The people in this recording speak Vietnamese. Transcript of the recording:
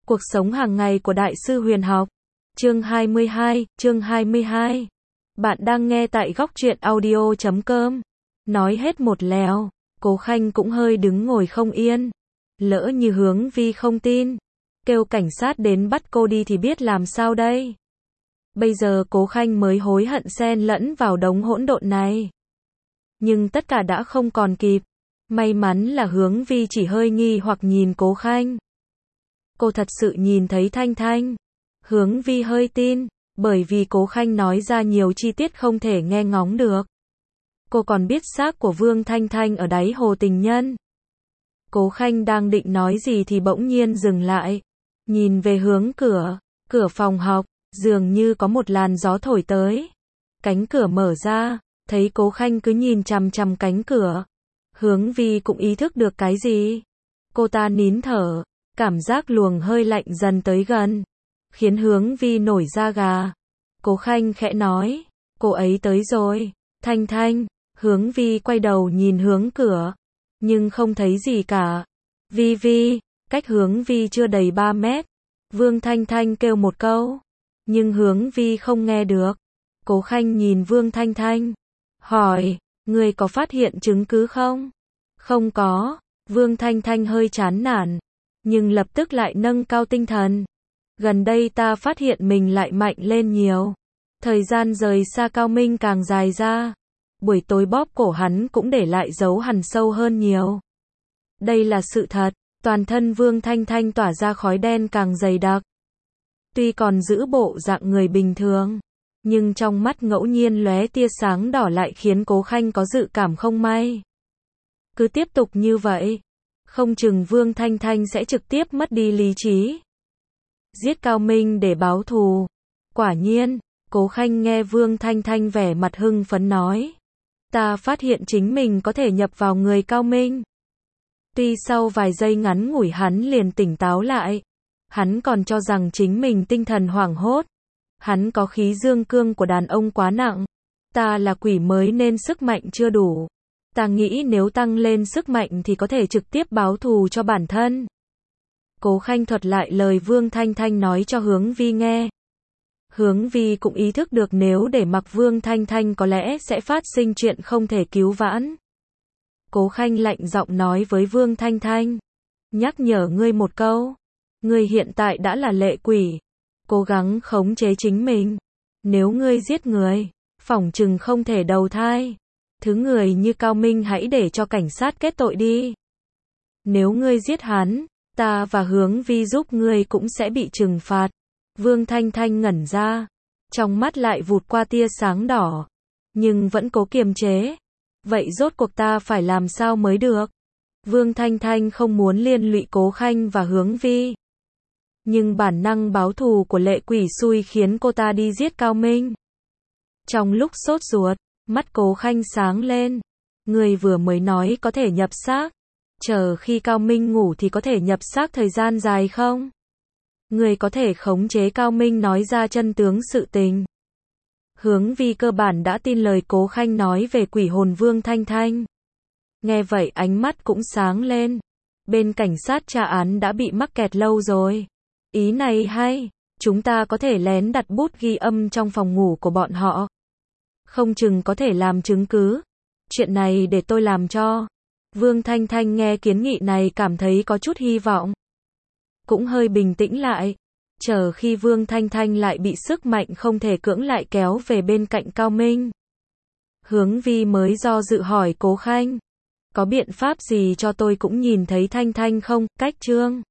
Cuộc sống hàng ngày của Đại sư Huyền học. Chương 22. Bạn đang nghe tại góc truyện audio.com. Nói hết một lèo, Cố Khanh cũng hơi đứng ngồi không yên. Lỡ như Hướng Vi không tin, kêu cảnh sát đến bắt cô đi thì biết làm sao đây. Bây giờ Cố Khanh mới hối hận xen lẫn vào đống hỗn độn này. Nhưng tất cả đã không còn kịp. May mắn là Hướng Vi chỉ hơi nghi hoặc nhìn Cố Khanh. Cô thật sự nhìn thấy Thanh Thanh. Hướng Vi hơi tin, bởi vì Cố Khanh nói ra nhiều chi tiết không thể nghe ngóng được. Cô còn biết xác của Vương Thanh Thanh ở đáy hồ Tình Nhân. Cố Khanh đang định nói gì thì bỗng nhiên dừng lại. Nhìn về hướng cửa phòng học, dường như có một làn gió thổi tới. Cánh cửa mở ra, thấy Cố Khanh cứ nhìn chằm chằm cánh cửa. Hướng Vi cũng ý thức được cái gì. Cô ta nín thở, cảm giác luồng hơi lạnh dần tới gần, khiến Hướng Vi nổi da gà. Cố Khanh khẽ nói, cô ấy tới rồi. Thanh Thanh. Hướng Vi quay đầu nhìn hướng cửa, nhưng không thấy gì cả. Vi, cách Hướng Vi chưa đầy 3 mét. Vương Thanh Thanh kêu một câu, nhưng Hướng Vi không nghe được. Cố Khanh nhìn Vương Thanh Thanh, hỏi, người có phát hiện chứng cứ không? Không có. Vương Thanh Thanh hơi chán nản, nhưng lập tức lại nâng cao tinh thần. Gần đây ta phát hiện mình lại mạnh lên nhiều. Thời gian rời xa Cao Minh càng dài ra. Buổi tối bóp cổ hắn cũng để lại dấu hằn sâu hơn nhiều. Đây là sự thật. Toàn thân Vương Thanh Thanh tỏa ra khói đen càng dày đặc. Tuy còn giữ bộ dạng người bình thường, nhưng trong mắt ngẫu nhiên lóe tia sáng đỏ lại khiến Cố Khanh có dự cảm không may. Cứ tiếp tục như vậy, không chừng Vương Thanh Thanh sẽ trực tiếp mất đi lý trí. Giết Cao Minh để báo thù. Quả nhiên, Cố Khanh nghe Vương Thanh Thanh vẻ mặt hưng phấn nói. Ta phát hiện chính mình có thể nhập vào người Cao Minh. Tuy sau vài giây ngắn ngủi hắn liền tỉnh táo lại. Hắn còn cho rằng chính mình tinh thần hoảng hốt. Hắn có khí dương cương của đàn ông quá nặng. Ta là quỷ mới nên sức mạnh chưa đủ. Ta nghĩ nếu tăng lên sức mạnh thì có thể trực tiếp báo thù cho bản thân. Cố Khanh thuật lại lời Vương Thanh Thanh nói cho Hướng Vi nghe. Hướng Vi cũng ý thức được nếu để mặc Vương Thanh Thanh có lẽ sẽ phát sinh chuyện không thể cứu vãn. Cố Khanh lạnh giọng nói với Vương Thanh Thanh. Nhắc nhở ngươi một câu. Ngươi hiện tại đã là lệ quỷ. Cố gắng khống chế chính mình. Nếu ngươi giết người, phỏng chừng không thể đầu thai. Thứ người như Cao Minh hãy để cho cảnh sát kết tội đi. Nếu ngươi giết hắn, ta và Hướng Vi giúp ngươi cũng sẽ bị trừng phạt. Vương Thanh Thanh ngẩn ra, trong mắt lại vụt qua tia sáng đỏ, nhưng vẫn cố kiềm chế. Vậy rốt cuộc ta phải làm sao mới được? Vương Thanh Thanh không muốn liên lụy Cố Khanh và Hướng Vi. Nhưng bản năng báo thù của lệ quỷ xui khiến cô ta đi giết Cao Minh. Trong lúc sốt ruột, mắt Cố Khanh sáng lên. Người vừa mới nói có thể nhập xác. Chờ khi Cao Minh ngủ thì có thể nhập xác thời gian dài không? Người có thể khống chế Cao Minh nói ra chân tướng sự tình. Hướng Vi cơ bản đã tin lời Cố Khanh nói về quỷ hồn Vương Thanh Thanh. Nghe vậy ánh mắt cũng sáng lên. Bên cảnh sát tra án đã bị mắc kẹt lâu rồi. Ý này hay, chúng ta có thể lén đặt bút ghi âm trong phòng ngủ của bọn họ. Không chừng có thể làm chứng cứ. Chuyện này để tôi làm cho. Vương Thanh Thanh nghe kiến nghị này cảm thấy có chút hy vọng. Cũng hơi bình tĩnh lại. Chờ khi Vương Thanh Thanh lại bị sức mạnh không thể cưỡng lại kéo về bên cạnh Cao Minh. Hướng Vi mới do dự hỏi Cố Khanh. Có biện pháp gì cho tôi cũng nhìn thấy Thanh Thanh không? Cách Trương